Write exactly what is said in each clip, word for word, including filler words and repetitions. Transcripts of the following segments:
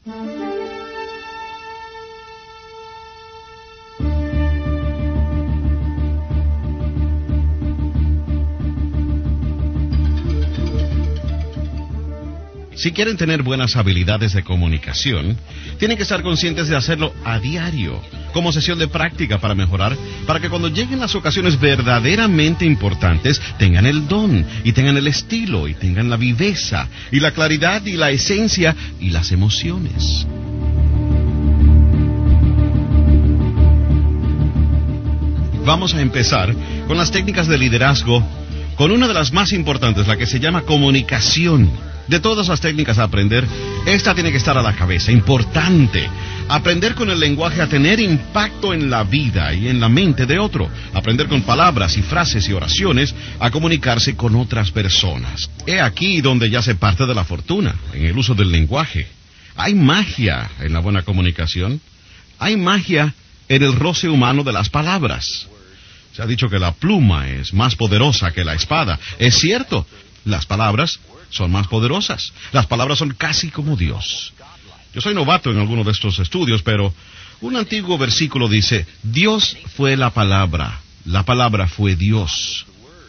Si quieren tener buenas habilidades de comunicación, tienen que estar conscientes de hacerlo a diario, como sesión de práctica para mejorar, para que cuando lleguen las ocasiones verdaderamente importantes, tengan el don, y tengan el estilo, y tengan la viveza, y la claridad, y la esencia, y las emociones. Vamos a empezar con las técnicas de liderazgo, con una de las más importantes, la que se llama comunicación. De todas las técnicas a aprender, esta tiene que estar a la cabeza, importante. Aprender con el lenguaje a tener impacto en la vida y en la mente de otro. Aprender con palabras y frases y oraciones a comunicarse con otras personas. He aquí donde ya se parte de la fortuna, en el uso del lenguaje. Hay magia en la buena comunicación. Hay magia en el roce humano de las palabras. Se ha dicho que la pluma es más poderosa que la espada. Es cierto, las palabras son más poderosas. Las palabras son casi como Dios. Yo soy novato en alguno de estos estudios, pero un antiguo versículo dice, Dios fue la palabra, la palabra fue Dios.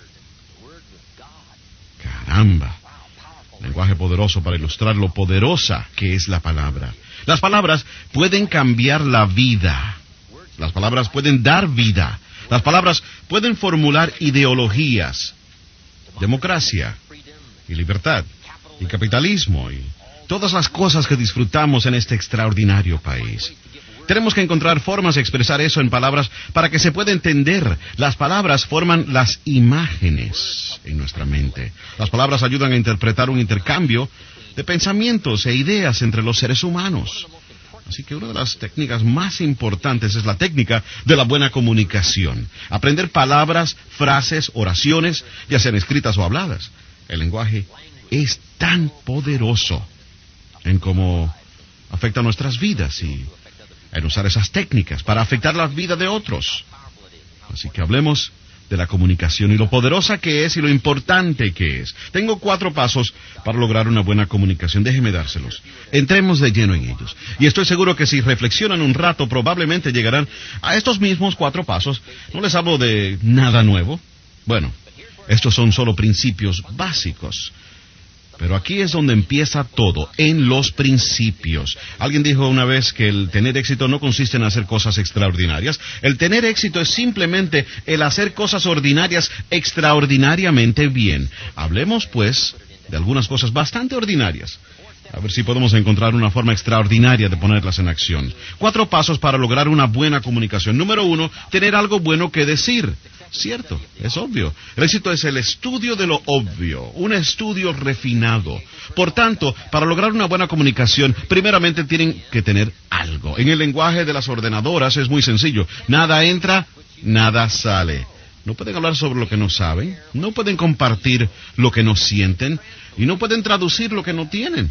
Caramba, lenguaje poderoso para ilustrar lo poderosa que es la palabra. Las palabras pueden cambiar la vida. Las palabras pueden dar vida. Las palabras pueden formular ideologías, democracia y libertad, y capitalismo, y todas las cosas que disfrutamos en este extraordinario país. Tenemos que encontrar formas de expresar eso en palabras para que se pueda entender. Las palabras forman las imágenes en nuestra mente. Las palabras ayudan a interpretar un intercambio de pensamientos e ideas entre los seres humanos. Así que una de las técnicas más importantes es la técnica de la buena comunicación. Aprender palabras, frases, oraciones, ya sean escritas o habladas. El lenguaje es tan poderoso en cómo afecta nuestras vidas y en usar esas técnicas para afectar la vida de otros. Así que hablemos de la comunicación y lo poderosa que es y lo importante que es. Tengo cuatro pasos para lograr una buena comunicación. Déjenme dárselos. Entremos de lleno en ellos. Y estoy seguro que si reflexionan un rato, probablemente llegarán a estos mismos cuatro pasos. No les hablo de nada nuevo. Bueno, estos son solo principios básicos. Pero aquí es donde empieza todo, en los principios. Alguien dijo una vez que el tener éxito no consiste en hacer cosas extraordinarias. El tener éxito es simplemente el hacer cosas ordinarias extraordinariamente bien. Hablemos, pues, de algunas cosas bastante ordinarias. A ver si podemos encontrar una forma extraordinaria de ponerlas en acción. Cuatro pasos para lograr una buena comunicación. Número uno, tener algo bueno que decir. Cierto, es obvio. El éxito es el estudio de lo obvio, un estudio refinado. Por tanto, para lograr una buena comunicación, primeramente tienen que tener algo. En el lenguaje de las ordenadoras es muy sencillo. Nada entra, nada sale. No pueden hablar sobre lo que no saben, no pueden compartir lo que no sienten, y no pueden traducir lo que no tienen.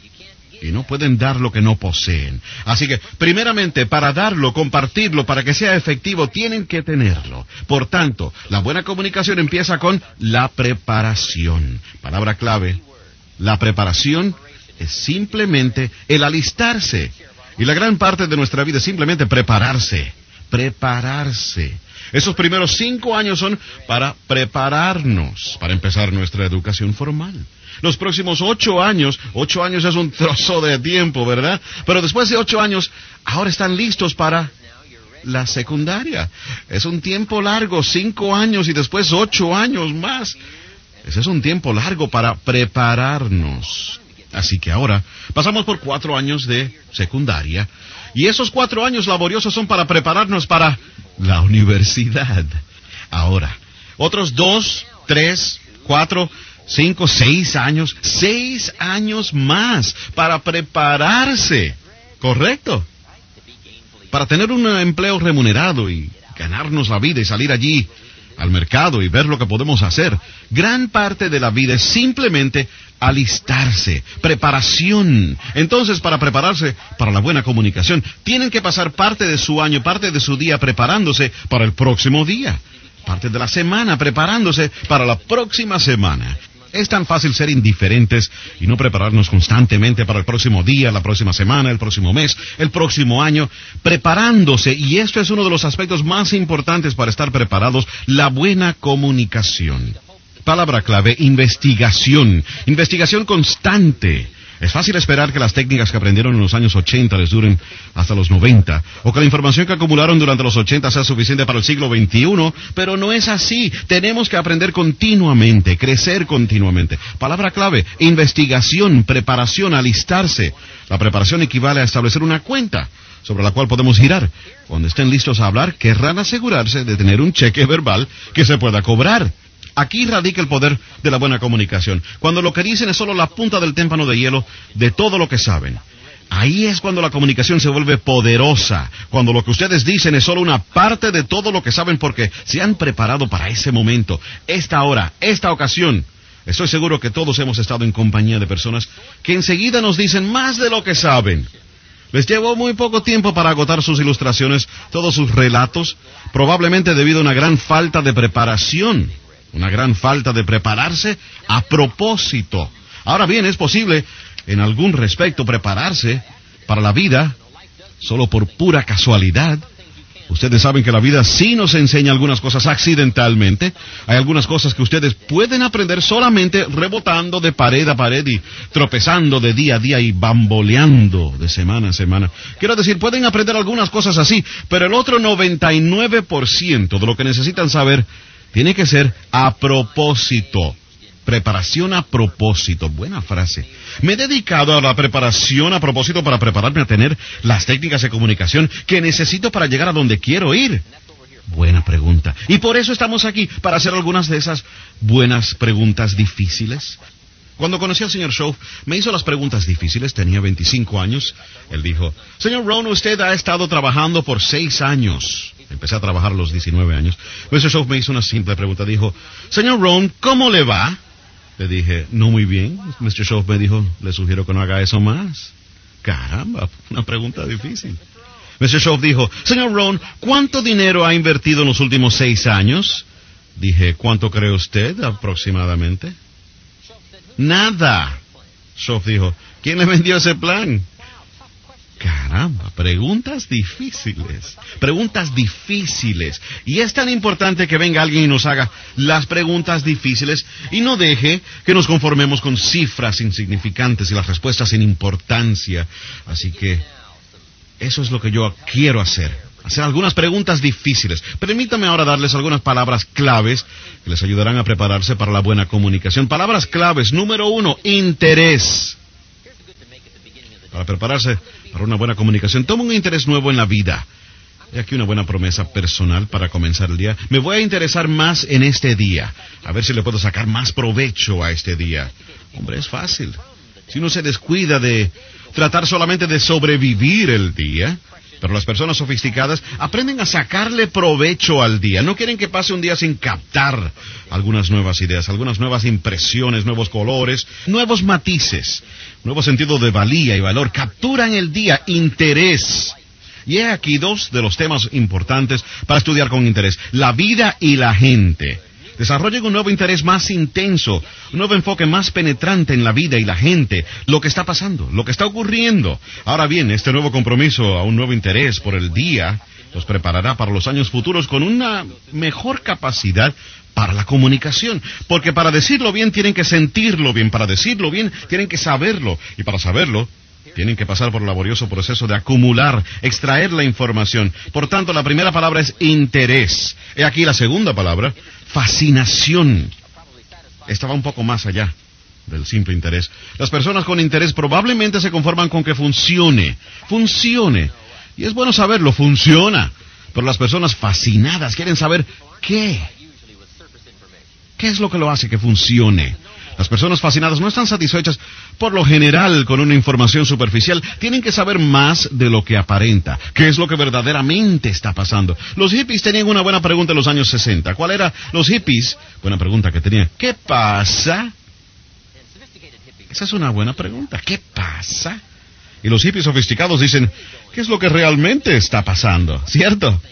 Y no pueden dar lo que no poseen. Así que, primeramente, para darlo, compartirlo, para que sea efectivo, tienen que tenerlo. Por tanto, la buena comunicación empieza con la preparación. Palabra clave. La preparación es simplemente el alistarse. Y la gran parte de nuestra vida es simplemente prepararse. Prepararse. Esos primeros cinco años son para prepararnos, para empezar nuestra educación formal. Los próximos ocho años, ocho años es un trozo de tiempo, ¿verdad? Pero después de ocho años, ahora están listos para la secundaria. Es un tiempo largo, cinco años y después ocho años más. Ese es un tiempo largo para prepararnos. Así que ahora pasamos por cuatro años de secundaria. Y esos cuatro años laboriosos son para prepararnos para la universidad. Ahora, otros dos, tres, cuatro... Cinco, seis años, seis años más para prepararse, ¿correcto? Para tener un empleo remunerado y ganarnos la vida y salir allí al mercado y ver lo que podemos hacer. Gran parte de la vida es simplemente alistarse, preparación. Entonces, para prepararse para la buena comunicación, tienen que pasar parte de su año, parte de su día preparándose para el próximo día. Parte de la semana preparándose para la próxima semana. Es tan fácil ser indiferentes y no prepararnos constantemente para el próximo día, la próxima semana, el próximo mes, el próximo año, preparándose, y esto es uno de los aspectos más importantes para estar preparados, la buena comunicación. Palabra clave, investigación, investigación constante. Es fácil esperar que las técnicas que aprendieron en los años ochenta les duren hasta los noventa, o que la información que acumularon durante los ochenta sea suficiente para el siglo veintiuno, pero no es así. Tenemos que aprender continuamente, crecer continuamente. Palabra clave, investigación, preparación, alistarse. La preparación equivale a establecer una cuenta sobre la cual podemos girar. Cuando estén listos a hablar, querrán asegurarse de tener un cheque verbal que se pueda cobrar. Aquí radica el poder de la buena comunicación. Cuando lo que dicen es solo la punta del témpano de hielo de todo lo que saben. Ahí es cuando la comunicación se vuelve poderosa. Cuando lo que ustedes dicen es solo una parte de todo lo que saben porque se han preparado para ese momento, esta hora, esta ocasión. Estoy seguro que todos hemos estado en compañía de personas que enseguida nos dicen más de lo que saben. Les llevó muy poco tiempo para agotar sus ilustraciones, todos sus relatos, probablemente debido a una gran falta de preparación. Una gran falta de prepararse a propósito. Ahora bien, es posible, en algún respecto, prepararse para la vida solo por pura casualidad. Ustedes saben que la vida sí nos enseña algunas cosas accidentalmente. Hay algunas cosas que ustedes pueden aprender solamente rebotando de pared a pared y tropezando de día a día y bamboleando de semana a semana. Quiero decir, pueden aprender algunas cosas así, pero el otro noventa y nueve por ciento de lo que necesitan saber tiene que ser a propósito. Preparación a propósito. Buena frase. Me he dedicado a la preparación a propósito para prepararme a tener las técnicas de comunicación que necesito para llegar a donde quiero ir. Buena pregunta. Y por eso estamos aquí, para hacer algunas de esas buenas preguntas difíciles. Cuando conocí al señor Shoaff, me hizo las preguntas difíciles, tenía veinticinco años. Él dijo, señor Rohn, usted ha estado trabajando por seis años. Empecé a trabajar a los diecinueve años. mister Shoaff me hizo una simple pregunta. Dijo, señor Rohn, ¿cómo le va? Le dije, no muy bien. mister Shoaff me dijo, le sugiero que no haga eso más. Caramba, una pregunta difícil. mister Shoaff dijo, señor Rohn, ¿cuánto dinero ha invertido en los últimos seis años? Dije, ¿cuánto cree usted aproximadamente? Nada. Shoaff dijo, ¿quién le vendió ese plan? Caramba, preguntas difíciles, preguntas difíciles. Y es tan importante que venga alguien y nos haga las preguntas difíciles y no deje que nos conformemos con cifras insignificantes y las respuestas sin importancia. Así que eso es lo que yo quiero hacer, hacer algunas preguntas difíciles. Permítame ahora darles algunas palabras claves que les ayudarán a prepararse para la buena comunicación. Palabras claves, número uno, interés. Para prepararse para una buena comunicación, toma un interés nuevo en la vida. He aquí una buena promesa personal para comenzar el día. Me voy a interesar más en este día, a ver si le puedo sacar más provecho a este día. Hombre, es fácil. Si uno se descuida de tratar solamente de sobrevivir el día, pero las personas sofisticadas aprenden a sacarle provecho al día. No quieren que pase un día sin captar algunas nuevas ideas, algunas nuevas impresiones, nuevos colores, nuevos matices, nuevo sentido de valía y valor. Capturan el día, interés. Y he aquí dos de los temas importantes para estudiar con interés: la vida y la gente. Desarrollen un nuevo interés más intenso, un nuevo enfoque más penetrante en la vida y la gente, lo que está pasando, lo que está ocurriendo. Ahora bien, este nuevo compromiso a un nuevo interés por el día los preparará para los años futuros con una mejor capacidad para la comunicación. Porque para decirlo bien tienen que sentirlo bien, para decirlo bien tienen que saberlo, y para saberlo tienen que pasar por el laborioso proceso de acumular, extraer la información. Por tanto, la primera palabra es interés. He aquí la segunda palabra, fascinación. Esta va un poco más allá del simple interés. Las personas con interés probablemente se conforman con que funcione, funcione. Y es bueno saberlo, funciona. Pero las personas fascinadas quieren saber qué. ¿Qué es lo que lo hace que funcione? Las personas fascinadas no están satisfechas, por lo general, con una información superficial. Tienen que saber más de lo que aparenta. ¿Qué es lo que verdaderamente está pasando? Los hippies tenían una buena pregunta en los años sesenta. ¿Cuál era? Los hippies, buena pregunta que tenían. ¿Qué pasa? Esa es una buena pregunta. ¿Qué pasa? Y los hippies sofisticados dicen, ¿qué es lo que realmente está pasando? ¿Cierto?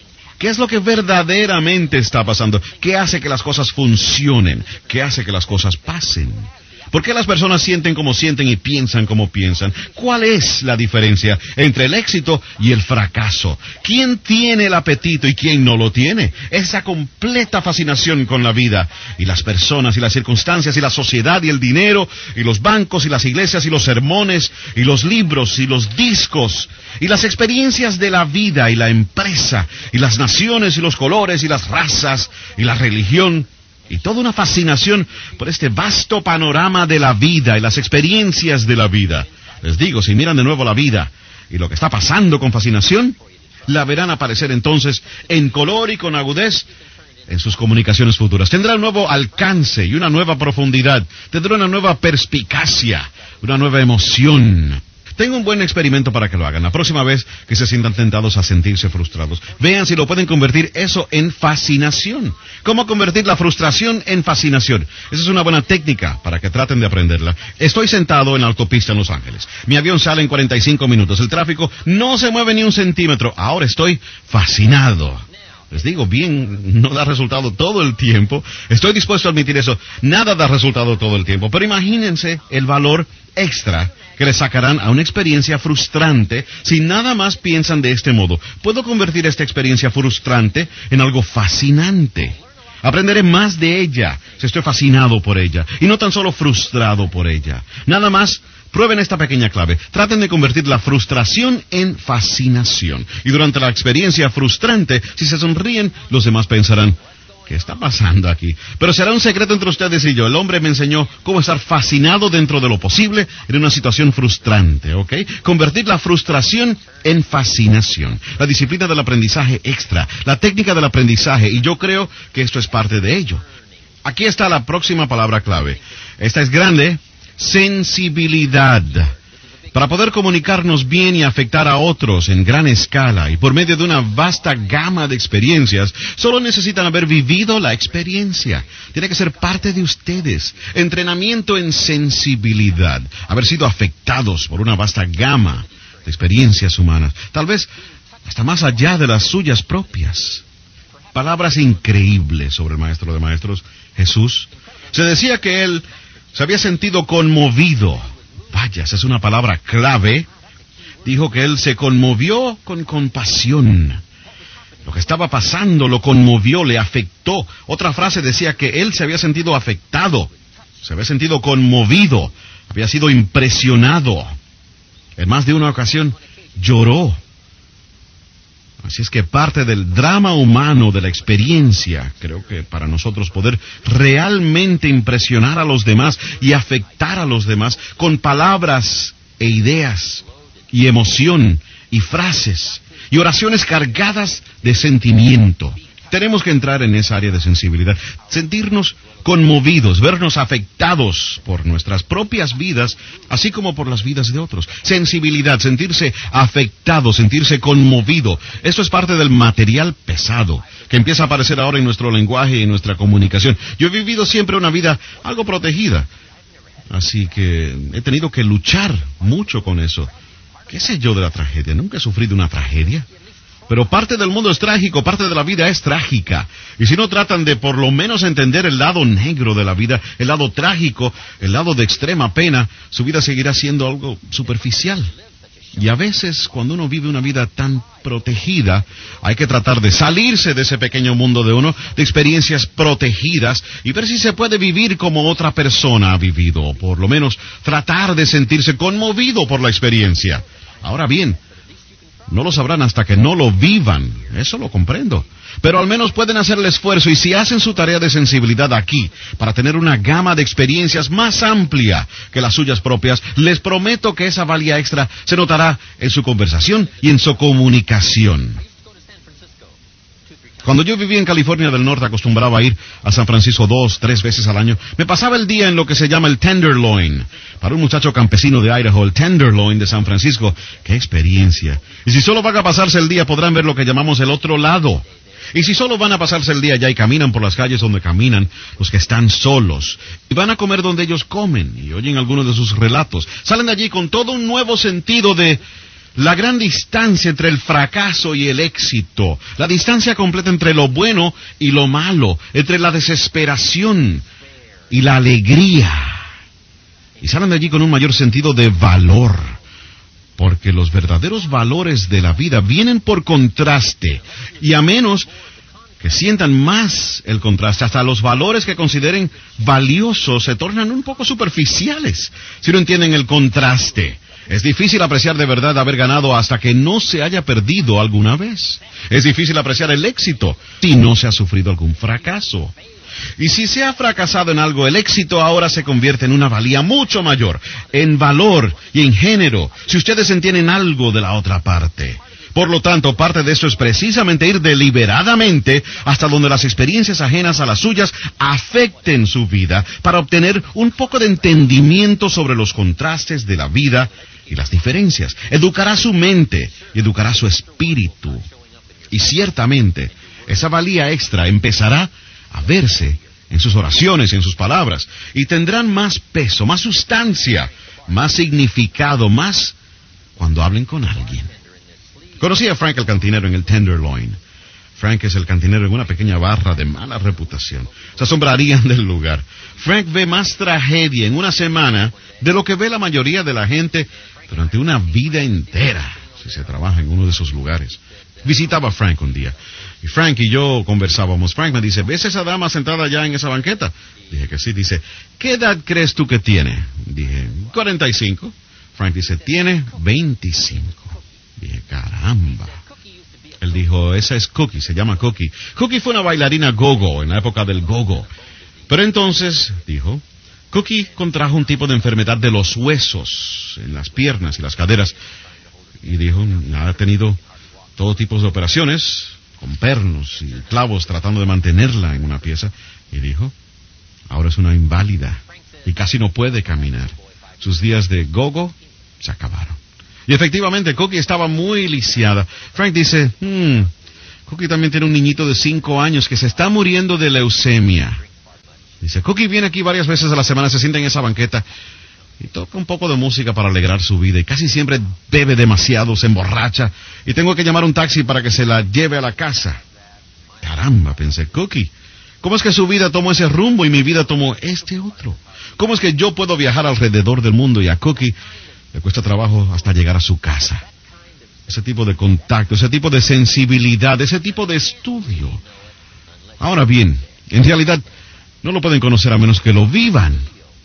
¿Qué es lo que verdaderamente está pasando? ¿Qué hace que las cosas funcionen? ¿Qué hace que las cosas pasen? ¿Por qué las personas sienten como sienten y piensan como piensan? ¿Cuál es la diferencia entre el éxito y el fracaso? ¿Quién tiene el apetito y quién no lo tiene? Esa completa fascinación con la vida y las personas y las circunstancias y la sociedad y el dinero y los bancos y las iglesias y los sermones y los libros y los discos y las experiencias de la vida y la empresa y las naciones y los colores y las razas y la religión. Y toda una fascinación por este vasto panorama de la vida y las experiencias de la vida. Les digo, si miran de nuevo la vida y lo que está pasando con fascinación, la verán aparecer entonces en color y con agudez en sus comunicaciones futuras. Tendrá un nuevo alcance y una nueva profundidad. Tendrá una nueva perspicacia, una nueva emoción. Tengo un buen experimento para que lo hagan. La próxima vez que se sientan tentados a sentirse frustrados, vean si lo pueden convertir eso en fascinación. ¿Cómo convertir la frustración en fascinación? Esa es una buena técnica para que traten de aprenderla. Estoy sentado en la autopista en Los Ángeles. Mi avión sale en cuarenta y cinco minutos. El tráfico no se mueve ni un centímetro. Ahora estoy fascinado. Les digo, bien, no da resultado todo el tiempo. Estoy dispuesto a admitir eso. Nada da resultado todo el tiempo. Pero imagínense el valor extra que le sacarán a una experiencia frustrante si nada más piensan de este modo. Puedo convertir esta experiencia frustrante en algo fascinante. Aprenderé más de ella si estoy fascinado por ella y no tan solo frustrado por ella. Nada más, prueben esta pequeña clave. Traten de convertir la frustración en fascinación. Y durante la experiencia frustrante, si se sonríen, los demás pensarán, ¿qué está pasando aquí? Pero será un secreto entre ustedes y yo. El hombre me enseñó cómo estar fascinado dentro de lo posible en una situación frustrante, ¿ok? Convertir la frustración en fascinación. La disciplina del aprendizaje extra, la técnica del aprendizaje, y yo creo que esto es parte de ello. Aquí está la próxima palabra clave. Esta es grande, sensibilidad. Para poder comunicarnos bien y afectar a otros en gran escala y por medio de una vasta gama de experiencias, solo necesitan haber vivido la experiencia. Tiene que ser parte de ustedes. Entrenamiento en sensibilidad. Haber sido afectados por una vasta gama de experiencias humanas. Tal vez hasta más allá de las suyas propias. Palabras increíbles sobre el Maestro de Maestros, Jesús. Se decía que él se había sentido conmovido. Vaya, esa es una palabra clave. Dijo que él se conmovió con compasión. Lo que estaba pasando lo conmovió, le afectó. Otra frase decía que él se había sentido afectado, se había sentido conmovido, había sido impresionado. En más de una ocasión lloró. Así es que parte del drama humano de la experiencia, creo que para nosotros poder realmente impresionar a los demás y afectar a los demás con palabras e ideas y emoción y frases y oraciones cargadas de sentimiento. Tenemos que entrar en esa área de sensibilidad, sentirnos conmovidos, vernos afectados por nuestras propias vidas, así como por las vidas de otros. Sensibilidad, sentirse afectado, sentirse conmovido. Esto es parte del material pesado que empieza a aparecer ahora en nuestro lenguaje y en nuestra comunicación. Yo he vivido siempre una vida algo protegida, así que he tenido que luchar mucho con eso. ¿Qué sé yo de la tragedia? Nunca he sufrido una tragedia. Pero parte del mundo es trágico, parte de la vida es trágica. Y si no tratan de por lo menos entender el lado negro de la vida, el lado trágico, el lado de extrema pena, su vida seguirá siendo algo superficial. Y a veces, cuando uno vive una vida tan protegida, hay que tratar de salirse de ese pequeño mundo de uno, de experiencias protegidas, y ver si se puede vivir como otra persona ha vivido, o por lo menos tratar de sentirse conmovido por la experiencia. Ahora bien, no lo sabrán hasta que no lo vivan, eso lo comprendo. Pero al menos pueden hacer el esfuerzo, y si hacen su tarea de sensibilidad aquí, para tener una gama de experiencias más amplia que las suyas propias, les prometo que esa valía extra se notará en su conversación y en su comunicación. Cuando yo vivía en California del Norte, acostumbraba a ir a San Francisco dos, tres veces al año. Me pasaba el día en lo que se llama el Tenderloin. Para un muchacho campesino de Idaho, el Tenderloin de San Francisco, ¡qué experiencia! Y si solo van a pasarse el día, podrán ver lo que llamamos el otro lado. Y si solo van a pasarse el día allá y caminan por las calles donde caminan los que están solos, y van a comer donde ellos comen, y oyen algunos de sus relatos, salen de allí con todo un nuevo sentido de La gran distancia entre el fracaso y el éxito, la distancia completa entre lo bueno y lo malo, entre la desesperación y la alegría. Y salen de allí con un mayor sentido de valor, porque los verdaderos valores de la vida vienen por contraste, y a menos que sientan más el contraste, hasta los valores que consideren valiosos se tornan un poco superficiales, si no entienden el contraste. Es difícil apreciar de verdad haber ganado hasta que no se haya perdido alguna vez. Es difícil apreciar el éxito si no se ha sufrido algún fracaso. Y si se ha fracasado en algo, el éxito ahora se convierte en una valía mucho mayor, en valor y en género, si ustedes entienden algo de la otra parte. Por lo tanto, parte de esto es precisamente ir deliberadamente hasta donde las experiencias ajenas a las suyas afecten su vida, para obtener un poco de entendimiento sobre los contrastes de la vida y las diferencias. Educará su mente y educará su espíritu. Y ciertamente, esa valía extra empezará a verse en sus oraciones y en sus palabras, y tendrán más peso, más sustancia, más significado, más cuando hablen con alguien. Conocí a Frank el cantinero en el Tenderloin. Frank es el cantinero en una pequeña barra de mala reputación. Se asombrarían del lugar. Frank ve más tragedia en una semana de lo que ve la mayoría de la gente durante una vida entera, si se trabaja en uno de esos lugares. Visitaba a Frank un día, y Frank y yo conversábamos. Frank me dice, ¿ves esa dama sentada allá en esa banqueta? Dije que sí. Dice, ¿qué edad crees tú que tiene? Dije, cuarenta y cinco. Frank dice, tiene veinticinco. Dije, caramba. Él dijo, esa es Cookie, se llama Cookie. Cookie fue una bailarina go-go en la época del go-go. Pero entonces, dijo, Cookie contrajo un tipo de enfermedad de los huesos en las piernas y las caderas. Y dijo, ha tenido todo tipo de operaciones, con pernos y clavos tratando de mantenerla en una pieza. Y dijo, ahora es una inválida y casi no puede caminar. Sus días de go-go se acabaron. Y efectivamente, Cookie estaba muy lisiada. Frank dice, hmm, Cookie también tiene un niñito de cinco años que se está muriendo de leucemia. Dice, Cookie viene aquí varias veces a la semana, se sienta en esa banqueta y toca un poco de música para alegrar su vida. Y casi siempre bebe demasiado, se emborracha. Y tengo que llamar a un taxi para que se la lleve a la casa. Caramba, pensé, Cookie, ¿cómo es que su vida tomó ese rumbo y mi vida tomó este otro? ¿Cómo es que yo puedo viajar alrededor del mundo y a Cookie le cuesta trabajo hasta llegar a su casa? Ese tipo de contacto, ese tipo de sensibilidad, ese tipo de estudio. Ahora bien, en realidad no lo pueden conocer a menos que lo vivan.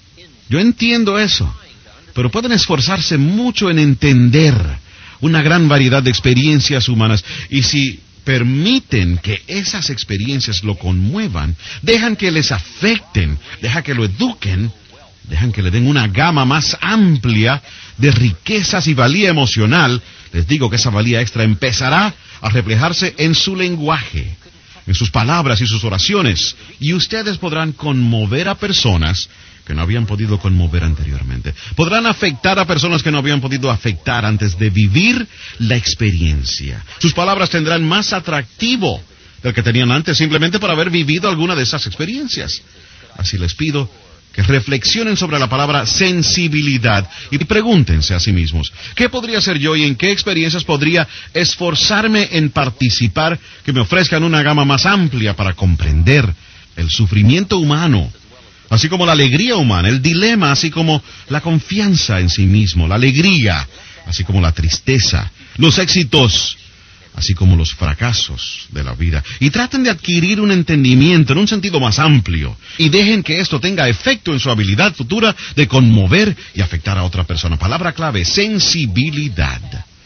Yo entiendo eso, pero pueden esforzarse mucho en entender una gran variedad de experiencias humanas, y si permiten que esas experiencias lo conmuevan, dejan que les afecten, dejan que lo eduquen, dejan que le den una gama más amplia de riquezas y valía emocional, les digo que esa valía extra empezará a reflejarse en su lenguaje, en sus palabras y sus oraciones, y ustedes podrán conmover a personas que no habían podido conmover anteriormente. Podrán afectar a personas que no habían podido afectar antes de vivir la experiencia. Sus palabras tendrán más atractivo del que tenían antes, simplemente por haber vivido alguna de esas experiencias. Así les pido que reflexionen sobre la palabra sensibilidad y pregúntense a sí mismos, ¿qué podría ser yo y en qué experiencias podría esforzarme en participar que me ofrezcan una gama más amplia para comprender el sufrimiento humano, así como la alegría humana, el dilema, así como la confianza en sí mismo, la alegría, así como la tristeza, los éxitos, así como los fracasos de la vida? Y traten de adquirir un entendimiento en un sentido más amplio, y dejen que esto tenga efecto en su habilidad futura de conmover y afectar a otra persona. Palabra clave, sensibilidad.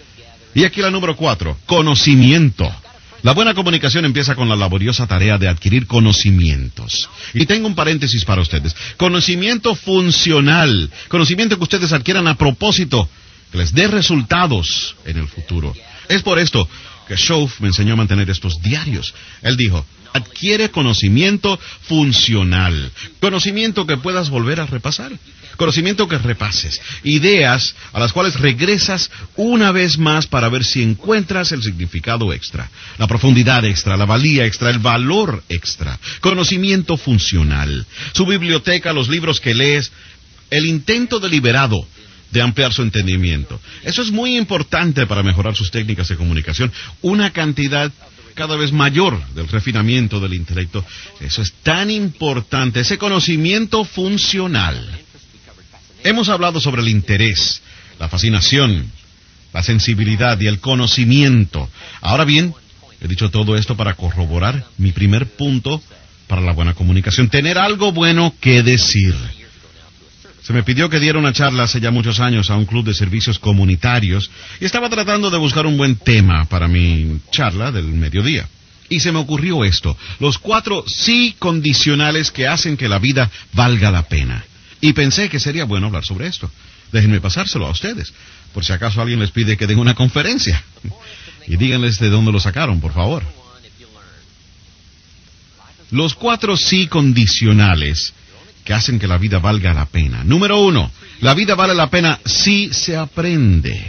Y aquí la número cuatro, conocimiento. La buena comunicación empieza con la laboriosa tarea de adquirir conocimientos. Y tengo un paréntesis para ustedes. Conocimiento funcional. Conocimiento que ustedes adquieran a propósito, que les dé resultados en el futuro. Es por esto que Shoaff me enseñó a mantener estos diarios. Él dijo, adquiere conocimiento funcional. Conocimiento que puedas volver a repasar. Conocimiento que repases. Ideas a las cuales regresas una vez más para ver si encuentras el significado extra, la profundidad extra, la valía extra, el valor extra. Conocimiento funcional. Su biblioteca, los libros que lees, el intento deliberado de ampliar su entendimiento. Eso es muy importante para mejorar sus técnicas de comunicación. Una cantidad cada vez mayor del refinamiento del intelecto. Eso es tan importante, ese conocimiento funcional. Hemos hablado sobre el interés, la fascinación, la sensibilidad y el conocimiento. Ahora bien, he dicho todo esto para corroborar mi primer punto para la buena comunicación: tener algo bueno que decir. Se me pidió que diera una charla hace ya muchos años a un club de servicios comunitarios y estaba tratando de buscar un buen tema para mi charla del mediodía. Y se me ocurrió esto: los cuatro sí condicionales que hacen que la vida valga la pena. Y pensé que sería bueno hablar sobre esto. Déjenme pasárselo a ustedes, por si acaso alguien les pide que den una conferencia. Y díganles de dónde lo sacaron, por favor. Los cuatro sí condicionales que hacen que la vida valga la pena. Número uno, la vida vale la pena si se aprende.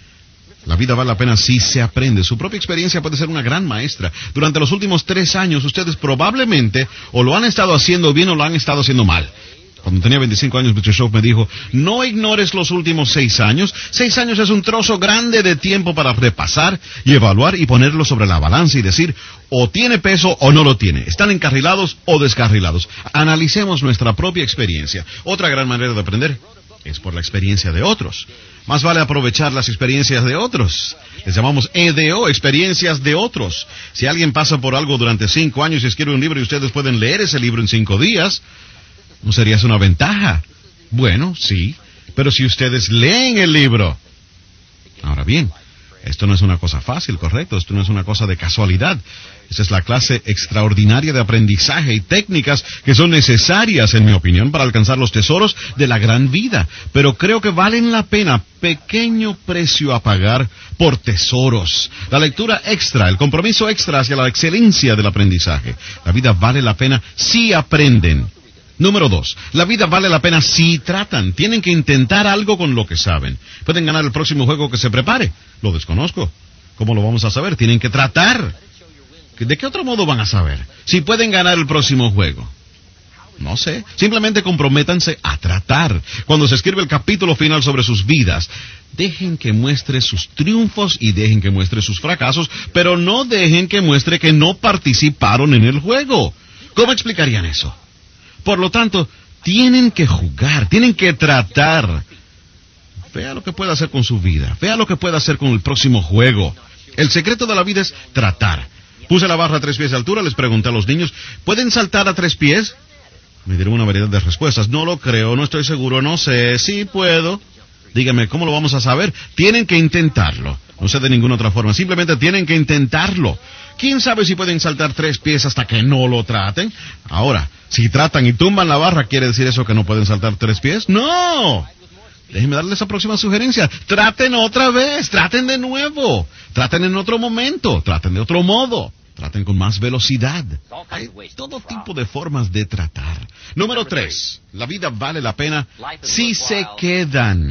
La vida vale la pena si se aprende. Su propia experiencia puede ser una gran maestra. Durante los últimos tres años, ustedes probablemente o lo han estado haciendo bien o lo han estado haciendo mal. Cuando tenía veinticinco años, mister Shaw me dijo: no ignores los últimos seis años. Seis años es un trozo grande de tiempo para repasar y evaluar y ponerlo sobre la balanza y decir, o tiene peso o no lo tiene. Están encarrilados o descarrilados. Analicemos nuestra propia experiencia. Otra gran manera de aprender es por la experiencia de otros. Más vale aprovechar las experiencias de otros. Les llamamos E D O, experiencias de otros. Si alguien pasa por algo durante cinco años y escribe un libro y ustedes pueden leer ese libro en cinco días... ¿no sería eso una ventaja? Bueno, sí, pero si ustedes leen el libro. Ahora bien, esto no es una cosa fácil, ¿correcto? Esto no es una cosa de casualidad. Esta es la clase extraordinaria de aprendizaje y técnicas que son necesarias, en mi opinión, para alcanzar los tesoros de la gran vida. Pero creo que valen la pena, pequeño precio a pagar por tesoros. La lectura extra, el compromiso extra hacia la excelencia del aprendizaje. La vida vale la pena si aprenden. Número dos, la vida vale la pena si tratan. Tienen que intentar algo con lo que saben. Pueden ganar el próximo juego que se prepare. Lo desconozco. ¿Cómo lo vamos a saber? Tienen que tratar. ¿De qué otro modo van a saber si pueden ganar el próximo juego? No sé. Simplemente comprométanse a tratar. Cuando se escribe el capítulo final sobre sus vidas, dejen que muestre sus triunfos y dejen que muestre sus fracasos, pero no dejen que muestre que no participaron en el juego. ¿Cómo explicarían eso? Por lo tanto, tienen que jugar, tienen que tratar. Vea lo que puede hacer con su vida, vea lo que puede hacer con el próximo juego. El secreto de la vida es tratar. Puse la barra a tres pies de altura, les pregunté a los niños, ¿pueden saltar a tres pies? Me dieron una variedad de respuestas. No lo creo, no estoy seguro, no sé, sí puedo. Dígame, ¿cómo lo vamos a saber? Tienen que intentarlo. No sé de ninguna otra forma, simplemente tienen que intentarlo. ¿Quién sabe si pueden saltar tres pies hasta que no lo traten? Ahora, si tratan y tumban la barra, ¿quiere decir eso que no pueden saltar tres pies? ¡No! Déjenme darles la próxima sugerencia. Traten otra vez, traten de nuevo. Traten en otro momento, traten de otro modo. Traten con más velocidad. Hay todo tipo de formas de tratar. Número tres, la vida vale la pena si se quedan.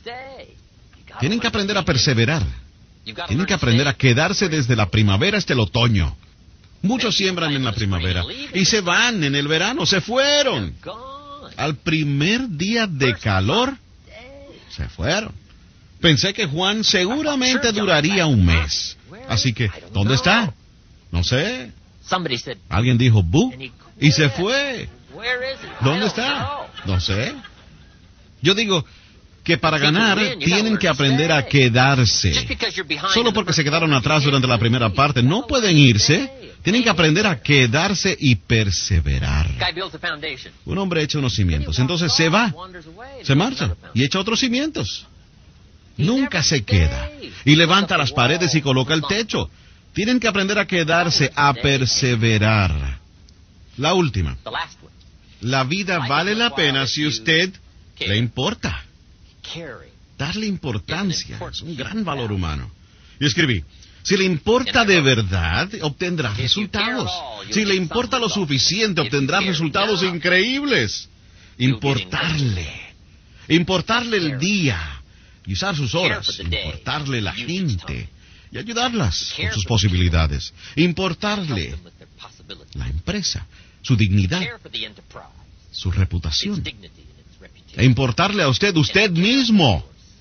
Tienen que aprender a perseverar. Tienen que aprender a quedarse desde la primavera hasta el otoño. Muchos siembran en la primavera y se van en el verano, se fueron. Al primer día de calor, se fueron. Pensé que Juan seguramente duraría un mes. Así que, ¿dónde está? No sé. Alguien dijo, "Bu", y se fue. ¿Dónde está? No sé. Yo digo que para ganar tienen que aprender a quedarse. Solo porque se quedaron atrás durante la primera parte, no pueden irse. Tienen que aprender a quedarse y perseverar. Un hombre echa unos cimientos, entonces se va, se marcha y echa otros cimientos. Nunca se queda. Y levanta las paredes y coloca el techo. Tienen que aprender a quedarse, a perseverar. La última. La vida vale la pena si usted le importa. Darle importancia es un gran valor humano. Y escribí, si le importa de verdad, obtendrá resultados. Si le importa lo suficiente, obtendrá resultados increíbles. Importarle. Importarle el día y usar sus horas. Importarle la gente y ayudarlas con sus posibilidades. Importarle la empresa, su dignidad, su reputación. E importarle a usted, usted mismo.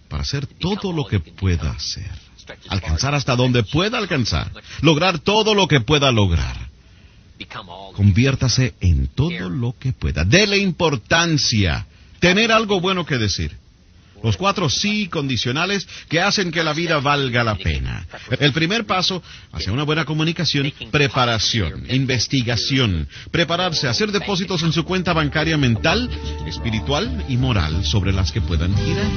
para hacer todo lo que pueda hacer. Alcanzar hasta donde pueda alcanzar. Lograr todo lo que pueda lograr. Conviértase en todo lo que pueda. Dele importancia. Tener algo bueno que decir. Los cuatro sí condicionales que hacen que la vida valga la pena. El primer paso hacia una buena comunicación, preparación, investigación, prepararse, hacer depósitos en su cuenta bancaria mental, espiritual y moral sobre las que puedan girar.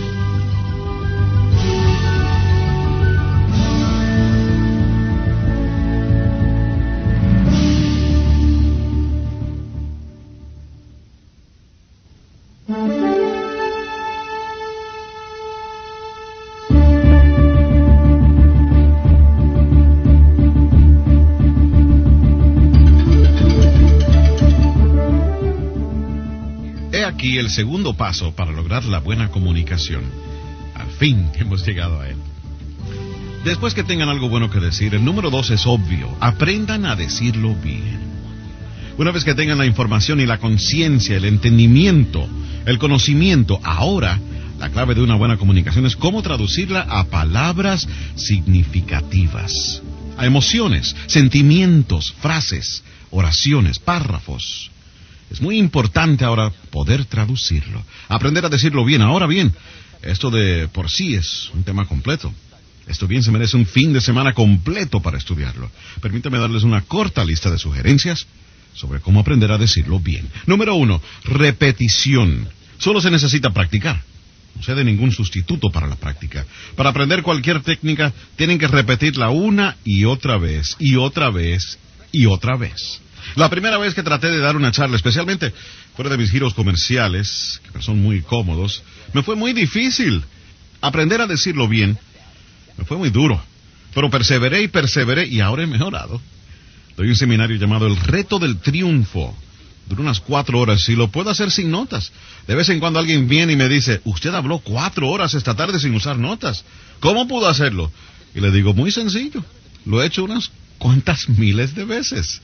Aquí el segundo paso para lograr la buena comunicación. Al fin hemos llegado a él. Después que tengan algo bueno que decir, el número dos es obvio. Aprendan a decirlo bien. Una vez que tengan la información y la conciencia, el entendimiento, el conocimiento, ahora la clave de una buena comunicación es cómo traducirla a palabras significativas, a emociones, sentimientos, frases, oraciones, párrafos. Es muy importante ahora poder traducirlo, aprender a decirlo bien. Ahora bien, esto de por sí es un tema completo. Esto bien se merece un fin de semana completo para estudiarlo. Permítame darles una corta lista de sugerencias sobre cómo aprender a decirlo bien. Número uno, repetición. Solo se necesita practicar. No se dé ningún sustituto para la práctica. Para aprender cualquier técnica, tienen que repetirla una y otra vez, y otra vez, y otra vez. La primera vez que traté de dar una charla, especialmente fuera de mis giros comerciales, que son muy cómodos, me fue muy difícil. Aprender a decirlo bien me fue muy duro, pero perseveré y perseveré y ahora he mejorado. Doy un seminario llamado El Reto del Triunfo. Dura unas cuatro horas y lo puedo hacer sin notas. De vez en cuando alguien viene y me dice, usted habló cuatro horas esta tarde sin usar notas. ¿Cómo pudo hacerlo? Y le digo, muy sencillo. Lo he hecho unas cuantas miles de veces.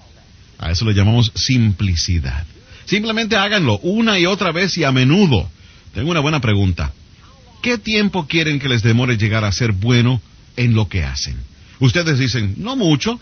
A eso le llamamos simplicidad. Simplemente háganlo una y otra vez y a menudo. Tengo una buena pregunta. ¿Qué tiempo quieren que les demore llegar a ser bueno en lo que hacen? Ustedes dicen, no mucho.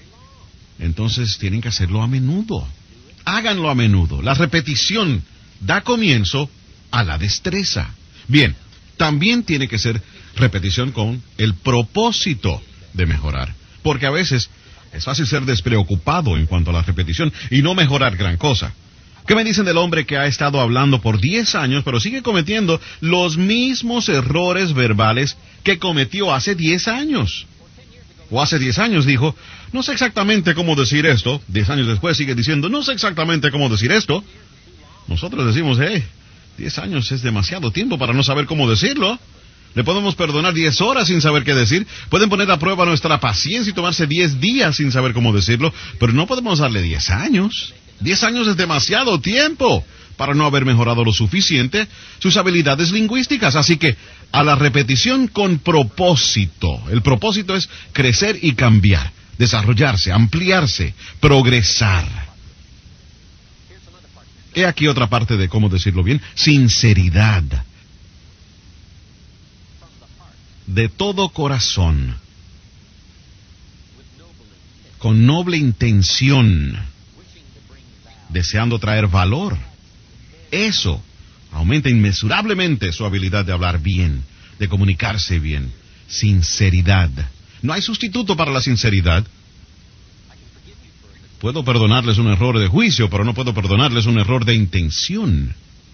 Entonces tienen que hacerlo a menudo. Háganlo a menudo. La repetición da comienzo a la destreza. Bien, también tiene que ser repetición con el propósito de mejorar. Porque a veces es fácil ser despreocupado en cuanto a la repetición y no mejorar gran cosa. ¿Qué me dicen del hombre que ha estado hablando por diez años, pero sigue cometiendo los mismos errores verbales que cometió hace diez años? O hace diez años dijo, no sé exactamente cómo decir esto. diez años después sigue diciendo, no sé exactamente cómo decir esto. Nosotros decimos, eh, diez años es demasiado tiempo para no saber cómo decirlo. Le podemos perdonar diez horas sin saber qué decir. Pueden poner a prueba nuestra paciencia y tomarse diez días sin saber cómo decirlo. Pero no podemos darle diez años. diez años es demasiado tiempo para no haber mejorado lo suficiente sus habilidades lingüísticas. Así que a la repetición con propósito. El propósito es crecer y cambiar, desarrollarse, ampliarse, progresar. He aquí otra parte de cómo decirlo bien. Sinceridad. De todo corazón, con noble intención, deseando traer valor. Eso aumenta inmesurablemente su habilidad de hablar bien, de comunicarse bien. Sinceridad. No hay sustituto para la sinceridad. Puedo perdonarles un error de juicio, pero no puedo perdonarles un error de intención.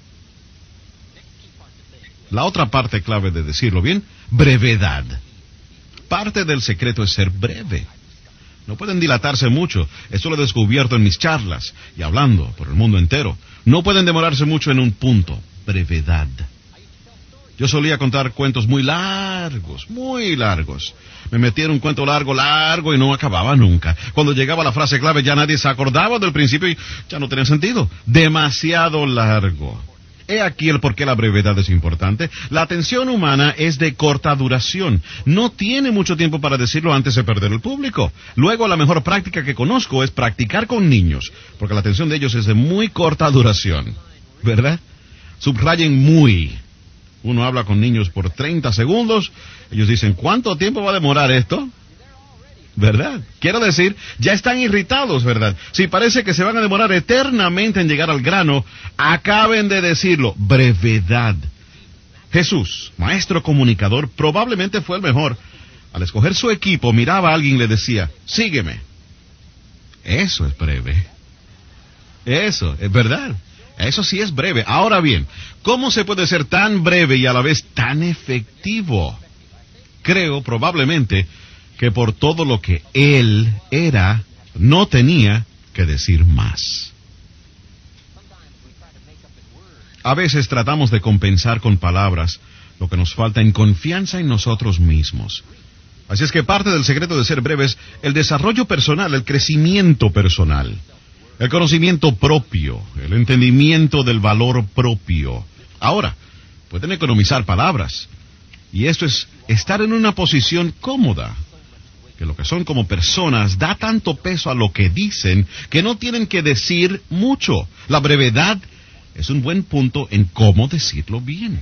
La otra parte clave de decirlo bien, brevedad. Parte del secreto es ser breve. No pueden dilatarse mucho. Esto lo he descubierto en mis charlas y hablando por el mundo entero. No pueden demorarse mucho en un punto. Brevedad. Yo solía contar cuentos muy largos, muy largos. Me metía en un cuento largo, largo y no acababa nunca. Cuando llegaba la frase clave ya nadie se acordaba del principio y ya no tenía sentido. Demasiado largo. He aquí el por qué la brevedad es importante. La atención humana es de corta duración. No tiene mucho tiempo para decirlo antes de perder el público. Luego, la mejor práctica que conozco es practicar con niños, porque la atención de ellos es de muy corta duración. ¿Verdad? Subrayen muy. Uno habla con niños por treinta segundos, ellos dicen, ¿cuánto tiempo va a demorar esto? ¿Verdad? Quiero decir, ya están irritados, ¿verdad? Si parece que se van a demorar eternamente en llegar al grano, acaben de decirlo, brevedad. Jesús, maestro comunicador, probablemente fue el mejor. Al escoger su equipo, miraba a alguien y le decía, sígueme. Eso es breve. Eso, es verdad. Eso sí es breve. Ahora bien, ¿cómo se puede ser tan breve y a la vez tan efectivo? Creo, probablemente, que por todo lo que él era, no tenía que decir más. A veces tratamos de compensar con palabras lo que nos falta en confianza en nosotros mismos. Así es que parte del secreto de ser breve es el desarrollo personal, el crecimiento personal, el conocimiento propio, el entendimiento del valor propio. Ahora, pueden economizar palabras, y esto es estar en una posición cómoda, que lo que son como personas da tanto peso a lo que dicen que no tienen que decir mucho. La brevedad es un buen punto en cómo decirlo bien.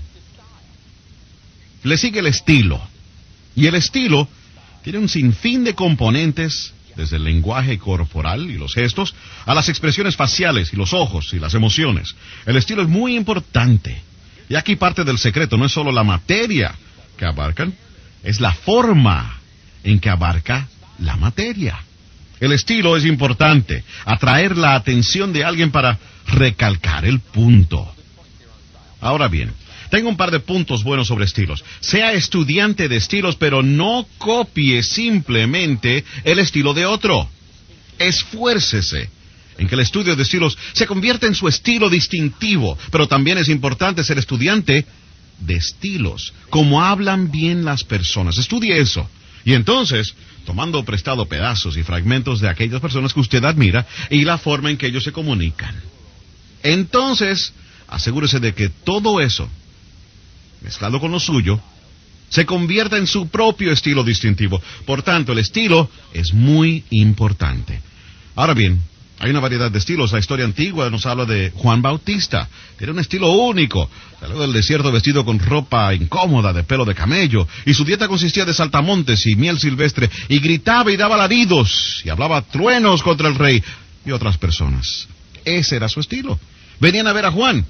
Le sigue el estilo. Y el estilo tiene un sinfín de componentes, desde el lenguaje corporal y los gestos, a las expresiones faciales y los ojos y las emociones. El estilo es muy importante. Y aquí parte del secreto, no es solo la materia que abarcan, es la forma en que abarca la materia. El estilo es importante, atraer la atención de alguien para recalcar el punto. Ahora bien, tengo un par de puntos buenos sobre estilos. Sea estudiante de estilos, pero no copie simplemente el estilo de otro. Esfuércese en que el estudio de estilos se convierta en su estilo distintivo, pero también es importante ser estudiante de estilos, como hablan bien las personas. Estudie eso. Y entonces, tomando prestado pedazos y fragmentos de aquellas personas que usted admira y la forma en que ellos se comunican. Entonces, asegúrese de que todo eso, mezclado con lo suyo, se convierta en su propio estilo distintivo. Por tanto, el estilo es muy importante. Ahora bien, hay una variedad de estilos. La historia antigua nos habla de Juan Bautista. Era un estilo único. Salió del desierto vestido con ropa incómoda de pelo de camello. Y su dieta consistía de saltamontes y miel silvestre. Y gritaba y daba alaridos. Y hablaba truenos contra el rey y otras personas. Ese era su estilo. Venían a ver a Juan.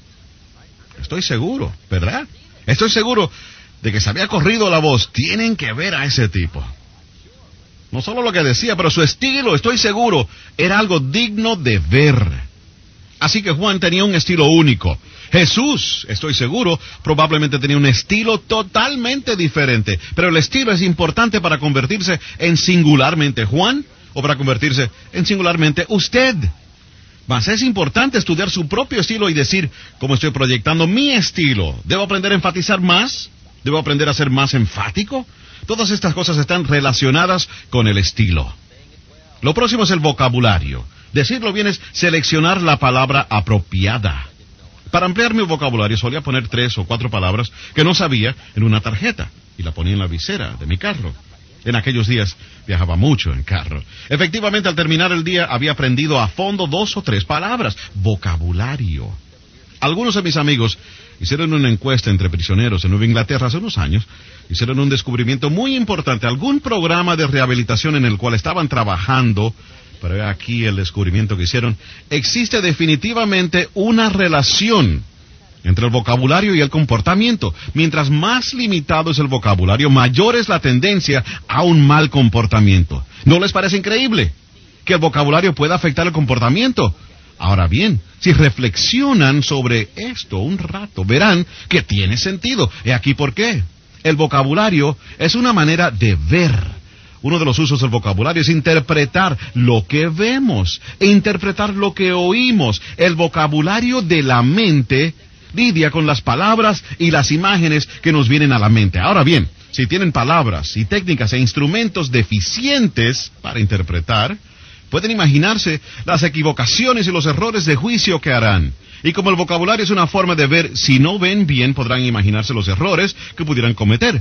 Estoy seguro, ¿verdad? Estoy seguro de que se había corrido la voz. Tienen que ver a ese tipo. No solo lo que decía, pero su estilo, estoy seguro, era algo digno de ver. Así que Juan tenía un estilo único. Jesús, estoy seguro, probablemente tenía un estilo totalmente diferente. Pero el estilo es importante para convertirse en singularmente Juan o para convertirse en singularmente usted. Mas es importante estudiar su propio estilo y decir, ¿cómo estoy proyectando mi estilo? ¿Debo aprender a enfatizar más? ¿Debo aprender a ser más enfático? Todas estas cosas están relacionadas con el estilo. Lo próximo es el vocabulario. Decirlo bien es seleccionar la palabra apropiada. Para ampliar mi vocabulario solía poner tres o cuatro palabras que no sabía en una tarjeta y la ponía en la visera de mi carro. En aquellos días viajaba mucho en carro. Efectivamente, al terminar el día había aprendido a fondo dos o tres palabras. Vocabulario. Algunos de mis amigos hicieron una encuesta entre prisioneros en Nueva Inglaterra hace unos años. Hicieron un descubrimiento muy importante. Algún programa de rehabilitación en el cual estaban trabajando, pero aquí el descubrimiento que hicieron. Existe definitivamente una relación entre el vocabulario y el comportamiento. Mientras más limitado es el vocabulario, mayor es la tendencia a un mal comportamiento. ¿No les parece increíble que el vocabulario pueda afectar el comportamiento? Ahora bien, si reflexionan sobre esto un rato, verán que tiene sentido. He aquí por qué. El vocabulario es una manera de ver. Uno de los usos del vocabulario es interpretar lo que vemos e interpretar lo que oímos. El vocabulario de la mente lidia con las palabras y las imágenes que nos vienen a la mente. Ahora bien, si tienen palabras y técnicas e instrumentos deficientes para interpretar, pueden imaginarse las equivocaciones y los errores de juicio que harán. Y como el vocabulario es una forma de ver, si no ven bien, podrán imaginarse los errores que pudieran cometer.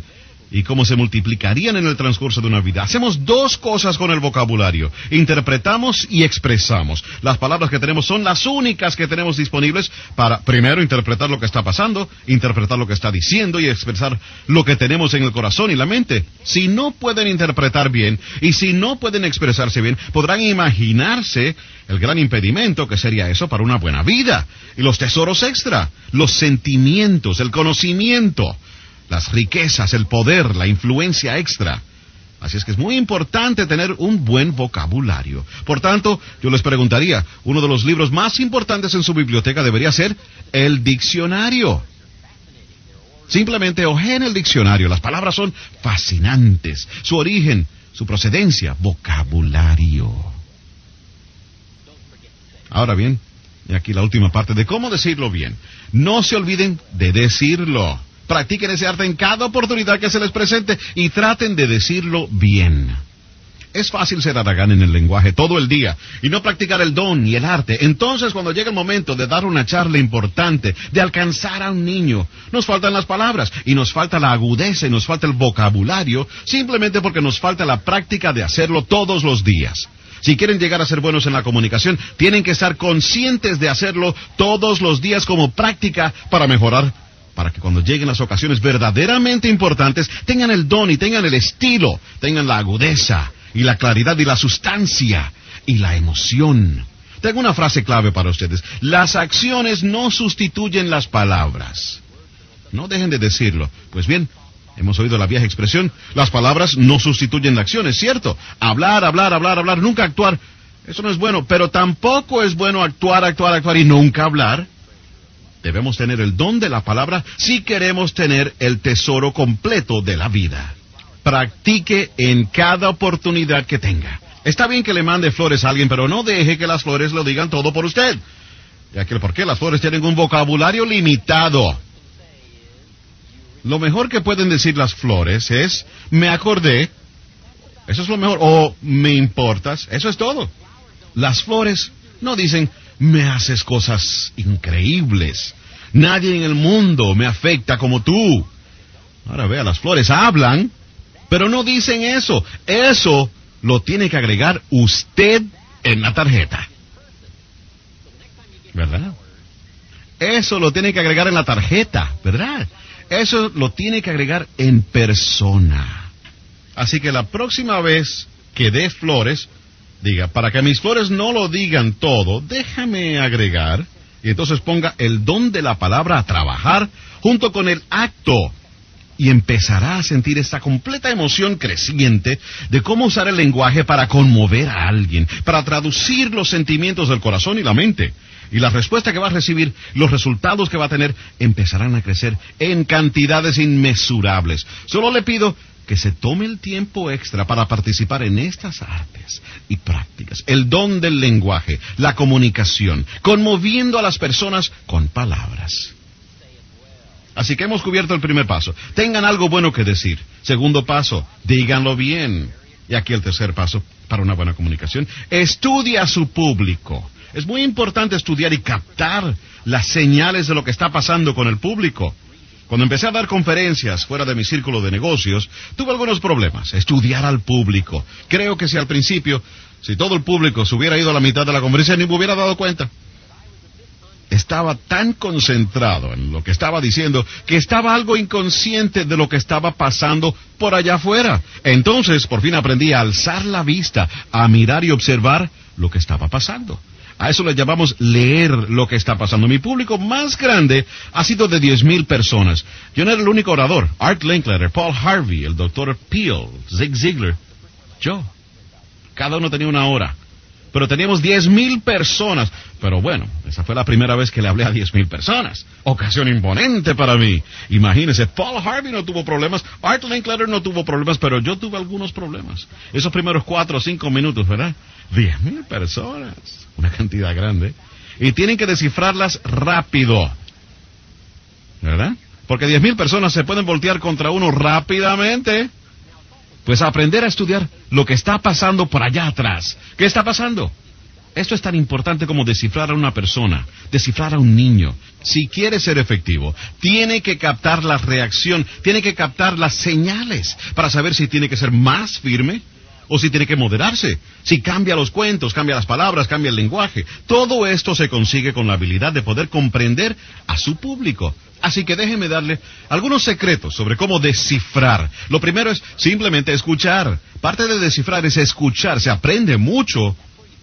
y cómo se multiplicarían en el transcurso de una vida. Hacemos dos cosas con el vocabulario: interpretamos y expresamos. Las palabras que tenemos son las únicas que tenemos disponibles para, primero, interpretar lo que está pasando, interpretar lo que está diciendo y expresar lo que tenemos en el corazón y la mente. Si no pueden interpretar bien y si no pueden expresarse bien, podrán imaginarse el gran impedimento que sería eso para una buena vida. Y los tesoros extra, los sentimientos, el conocimiento, las riquezas, el poder, la influencia extra. Así es que es muy importante tener un buen vocabulario. Por tanto, yo les preguntaría, uno de los libros más importantes en su biblioteca debería ser el diccionario. Simplemente ojeen el diccionario. Las palabras son fascinantes. Su origen, su procedencia, vocabulario. Ahora bien, y aquí la última parte de cómo decirlo bien. No se olviden de decirlo. Practiquen ese arte en cada oportunidad que se les presente y traten de decirlo bien. Es fácil ser haragán en el lenguaje todo el día y no practicar el don y el arte. Entonces, cuando llega el momento de dar una charla importante, de alcanzar a un niño, nos faltan las palabras y nos falta la agudeza y nos falta el vocabulario, simplemente porque nos falta la práctica de hacerlo todos los días. Si quieren llegar a ser buenos en la comunicación, tienen que estar conscientes de hacerlo todos los días como práctica para mejorar, para que cuando lleguen las ocasiones verdaderamente importantes, tengan el don y tengan el estilo, tengan la agudeza y la claridad y la sustancia y la emoción. Tengo una frase clave para ustedes: las acciones no sustituyen las palabras. No dejen de decirlo. Pues bien, hemos oído la vieja expresión: las palabras no sustituyen las acciones, ¿cierto? Hablar, hablar, hablar, hablar, nunca actuar. Eso no es bueno, pero tampoco es bueno actuar, actuar, actuar y nunca hablar. Debemos tener el don de la palabra si queremos tener el tesoro completo de la vida. Practique en cada oportunidad que tenga. Está bien que le mande flores a alguien, pero no deje que las flores lo digan todo por usted. Ya que ¿por qué? Las flores tienen un vocabulario limitado. Lo mejor que pueden decir las flores es: me acordé. Eso es lo mejor. O me importas. Eso es todo. Las flores no dicen: me haces cosas increíbles. Nadie en el mundo me afecta como tú. Ahora vea, las flores hablan, pero no dicen eso. Eso lo tiene que agregar usted en la tarjeta. ¿Verdad? Eso lo tiene que agregar en la tarjeta, ¿verdad? Eso lo tiene que agregar en persona. Así que la próxima vez que dé flores, diga: para que mis flores no lo digan todo, déjame agregar, y entonces ponga el don de la palabra a trabajar junto con el acto, y empezará a sentir esta completa emoción creciente de cómo usar el lenguaje para conmover a alguien, para traducir los sentimientos del corazón y la mente. Y la respuesta que va a recibir, los resultados que va a tener, empezarán a crecer en cantidades inmesurables. Solo le pido que se tome el tiempo extra para participar en estas artes y prácticas. El don del lenguaje, la comunicación, conmoviendo a las personas con palabras. Así que hemos cubierto el primer paso. Tengan algo bueno que decir. Segundo paso, díganlo bien. Y aquí el tercer paso para una buena comunicación: estudia a su público. Es muy importante estudiar y captar las señales de lo que está pasando con el público. Cuando empecé a dar conferencias fuera de mi círculo de negocios, tuve algunos problemas. Estudiar al público. Creo que si al principio, si todo el público se hubiera ido a la mitad de la conferencia, ni me hubiera dado cuenta. Estaba tan concentrado en lo que estaba diciendo que estaba algo inconsciente de lo que estaba pasando por allá afuera. Entonces, por fin aprendí a alzar la vista, a mirar y observar lo que estaba pasando. A eso le llamamos leer lo que está pasando. Mi público más grande ha sido de diez mil personas. Yo no era el único orador. Art Linkletter, Paul Harvey, el doctor Peel, Zig Ziglar, yo. Cada uno tenía una hora. Pero teníamos diez mil personas. Pero bueno, esa fue la primera vez que le hablé a diez mil personas. Ocasión imponente para mí. Imagínense, Paul Harvey no tuvo problemas, Art Linkletter no tuvo problemas, pero yo tuve algunos problemas. Esos primeros cuatro o cinco minutos, ¿verdad? diez mil personas. Una cantidad grande. Y tienen que descifrarlas rápido. ¿Verdad? Porque diez mil personas se pueden voltear contra uno rápidamente. Pues aprender a estudiar lo que está pasando por allá atrás. ¿Qué está pasando? Esto es tan importante como descifrar a una persona, descifrar a un niño. Si quiere ser efectivo, tiene que captar la reacción, tiene que captar las señales para saber si tiene que ser más firme o si tiene que moderarse, si cambia los cuentos, cambia las palabras, cambia el lenguaje. Todo esto se consigue con la habilidad de poder comprender a su público. Así que déjeme darle algunos secretos sobre cómo descifrar. Lo primero es simplemente escuchar. Parte de descifrar es escuchar. Se aprende mucho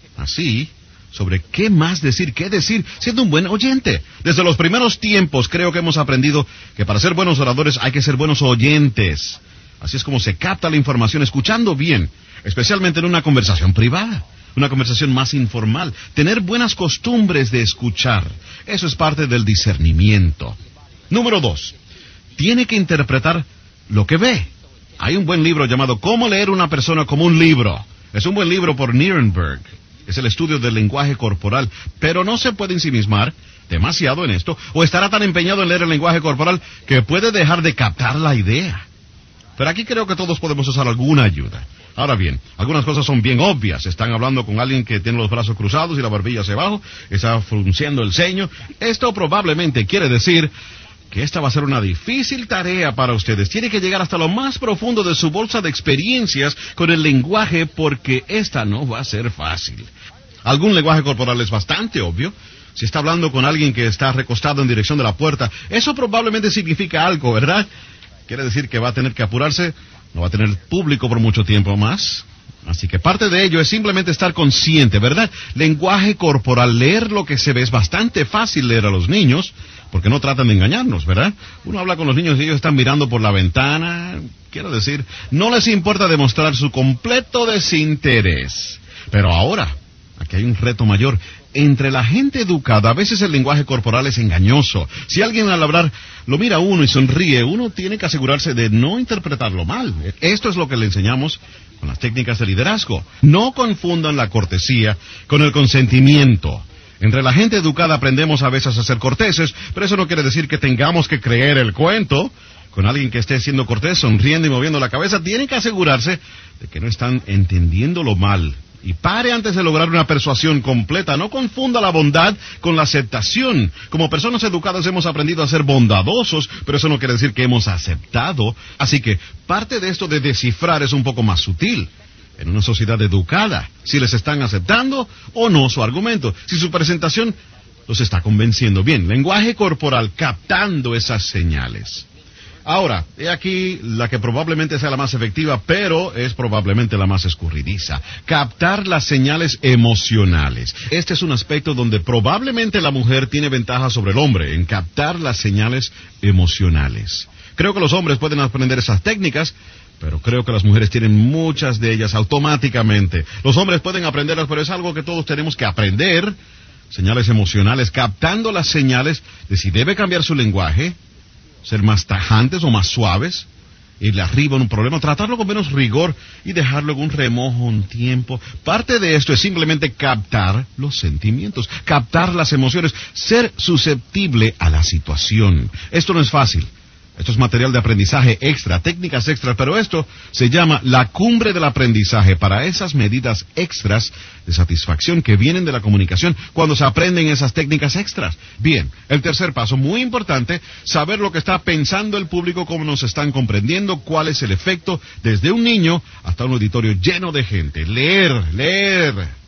así sobre qué más decir, qué decir, siendo un buen oyente. Desde los primeros tiempos creo que hemos aprendido que para ser buenos oradores hay que ser buenos oyentes. Así es como se capta la información, escuchando bien, especialmente en una conversación privada, una conversación más informal. Tener buenas costumbres de escuchar, eso es parte del discernimiento. Número dos, tiene que interpretar lo que ve. Hay un buen libro llamado Cómo leer una persona como un libro. Es un buen libro por Nirenberg. Es el estudio del lenguaje corporal, pero no se puede ensimismar demasiado en esto, o estará tan empeñado en leer el lenguaje corporal que puede dejar de captar la idea. Pero aquí creo que todos podemos usar alguna ayuda. Ahora bien, algunas cosas son bien obvias. Están hablando con alguien que tiene los brazos cruzados y la barbilla hacia abajo, está frunciendo el ceño. Esto probablemente quiere decir que esta va a ser una difícil tarea para ustedes. Tiene que llegar hasta lo más profundo de su bolsa de experiencias con el lenguaje, porque esta no va a ser fácil. Algún lenguaje corporal es bastante obvio. Si está hablando con alguien que está recostado en dirección de la puerta, eso probablemente significa algo, ¿verdad? Quiere decir que va a tener que apurarse, no va a tener público por mucho tiempo más. Así que parte de ello es simplemente estar consciente, ¿verdad? Lenguaje corporal, leer lo que se ve, es bastante fácil leer a los niños, porque no tratan de engañarnos, ¿verdad? Uno habla con los niños y ellos están mirando por la ventana. Quiero decir, no les importa demostrar su completo desinterés. Pero ahora, aquí hay un reto mayor. Entre la gente educada, a veces el lenguaje corporal es engañoso. Si alguien al hablar lo mira a uno y sonríe, uno tiene que asegurarse de no interpretarlo mal. Esto es lo que le enseñamos con las técnicas de liderazgo. No confundan la cortesía con el consentimiento. Entre la gente educada aprendemos a veces a ser corteses, pero eso no quiere decir que tengamos que creer el cuento. Con alguien que esté siendo cortés, sonriendo y moviendo la cabeza, tienen que asegurarse de que no están entendiéndolo mal. Y pare antes de lograr una persuasión completa. No confunda la bondad con la aceptación. Como personas educadas hemos aprendido a ser bondadosos, pero eso no quiere decir que hemos aceptado. Así que parte de esto de descifrar es un poco más sutil. En una sociedad educada, si les están aceptando o no su argumento, si su presentación los está convenciendo bien. Lenguaje corporal, captando esas señales. Ahora, he aquí la que probablemente sea la más efectiva, pero es probablemente la más escurridiza. Captar las señales emocionales. Este es un aspecto donde probablemente la mujer tiene ventaja sobre el hombre, en captar las señales emocionales. Creo que los hombres pueden aprender esas técnicas, pero creo que las mujeres tienen muchas de ellas automáticamente. Los hombres pueden aprenderlas, pero es algo que todos tenemos que aprender. Señales emocionales, captando las señales de si debe cambiar su lenguaje, ser más tajantes o más suaves, irle arriba en un problema, tratarlo con menos rigor y dejarlo en un remojo un tiempo. Parte de esto es simplemente captar los sentimientos, captar las emociones, ser susceptible a la situación. Esto no es fácil. Esto es material de aprendizaje extra, técnicas extras, pero esto se llama la cumbre del aprendizaje para esas medidas extras de satisfacción que vienen de la comunicación cuando se aprenden esas técnicas extras. Bien, el tercer paso, muy importante, saber lo que está pensando el público, cómo nos están comprendiendo, cuál es el efecto desde un niño hasta un auditorio lleno de gente. Leer, leer.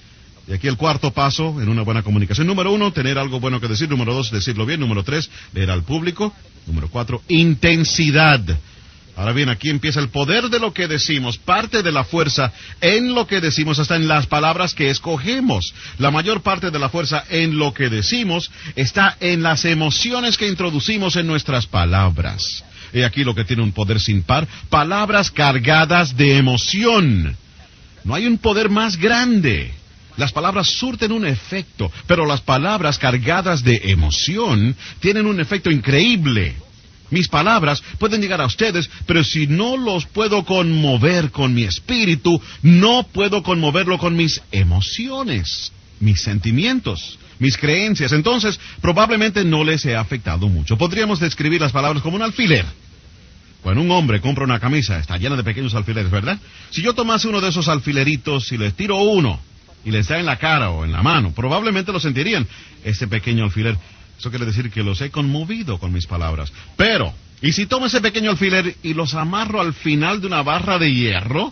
Y aquí el cuarto paso en una buena comunicación. Número uno, tener algo bueno que decir. Número dos, decirlo bien. Número tres, leer al público. Número cuatro, intensidad. Ahora bien, aquí empieza el poder de lo que decimos. Parte de la fuerza en lo que decimos está en las palabras que escogemos. La mayor parte de la fuerza en lo que decimos está en las emociones que introducimos en nuestras palabras. He aquí lo que tiene un poder sin par. Palabras cargadas de emoción. No hay un poder más grande. Las palabras surten un efecto, pero las palabras cargadas de emoción tienen un efecto increíble. Mis palabras pueden llegar a ustedes, pero si no los puedo conmover con mi espíritu, no puedo conmoverlo con mis emociones, mis sentimientos, mis creencias. Entonces, probablemente no les he afectado mucho. Podríamos describir las palabras como un alfiler. Cuando un hombre compra una camisa, está llena de pequeños alfileres, ¿verdad? Si yo tomase uno de esos alfileritos y les tiro uno, y les da en la cara o en la mano, probablemente lo sentirían. Ese pequeño alfiler, eso quiere decir que los he conmovido con mis palabras. Pero, ¿y si tomo ese pequeño alfiler y los amarro al final de una barra de hierro?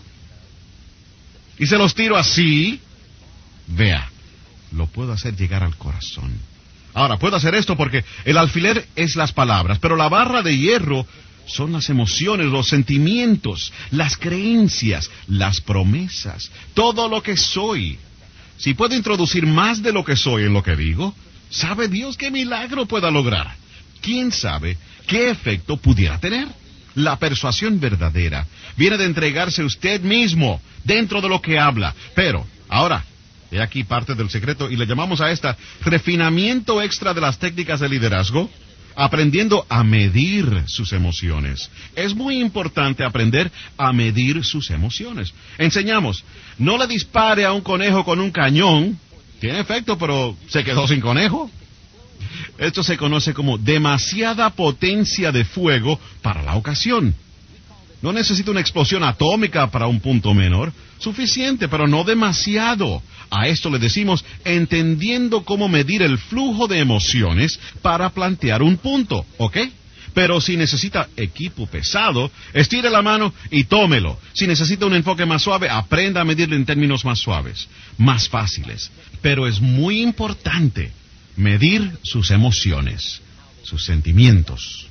Y se los tiro así. Vea, lo puedo hacer llegar al corazón. Ahora, puedo hacer esto porque el alfiler es las palabras, pero la barra de hierro son las emociones, los sentimientos, las creencias, las promesas, todo lo que soy. Si puedo introducir más de lo que soy en lo que digo, ¿sabe Dios qué milagro pueda lograr? ¿Quién sabe qué efecto pudiera tener? La persuasión verdadera viene de entregarse usted mismo dentro de lo que habla. Pero, ahora, he aquí parte del secreto y le llamamos a esta refinamiento extra de las técnicas de liderazgo, aprendiendo a medir sus emociones. Es muy importante aprender a medir sus emociones. Enseñamos, no le dispare a un conejo con un cañón. Tiene efecto, pero se quedó sin conejo. Esto se conoce como demasiada potencia de fuego para la ocasión. No necesita una explosión atómica para un punto menor. Suficiente, pero no demasiado. A esto le decimos entendiendo cómo medir el flujo de emociones para plantear un punto, ¿ok? Pero si necesita equipo pesado, estire la mano y tómelo. Si necesita un enfoque más suave, aprenda a medirlo en términos más suaves, más fáciles. Pero es muy importante medir sus emociones, sus sentimientos.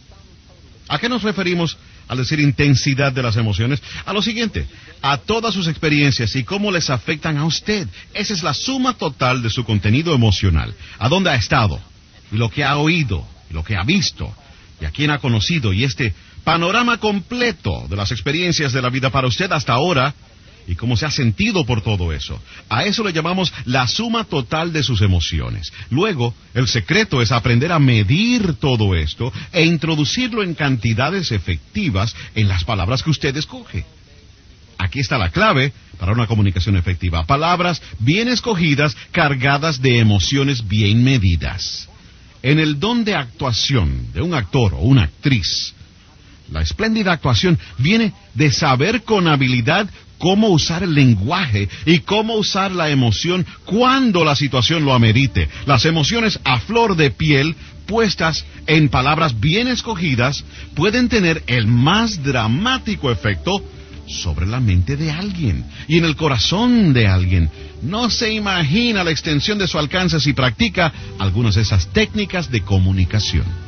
¿A qué nos referimos al decir intensidad de las emociones? A lo siguiente, a todas sus experiencias y cómo les afectan a usted. Esa es la suma total de su contenido emocional. A dónde ha estado, y lo que ha oído, y lo que ha visto, y a quién ha conocido, y este panorama completo de las experiencias de la vida para usted hasta ahora, y cómo se ha sentido por todo eso. A eso le llamamos la suma total de sus emociones. Luego, el secreto es aprender a medir todo esto e introducirlo en cantidades efectivas en las palabras que usted escoge. Aquí está la clave para una comunicación efectiva. Palabras bien escogidas, cargadas de emociones bien medidas. En el don de actuación de un actor o una actriz, la espléndida actuación viene de saber con habilidad cómo usar el lenguaje y cómo usar la emoción cuando la situación lo amerite. Las emociones a flor de piel, puestas en palabras bien escogidas, pueden tener el más dramático efecto sobre la mente de alguien y en el corazón de alguien. No se imagina la extensión de su alcance si practica algunas de esas técnicas de comunicación.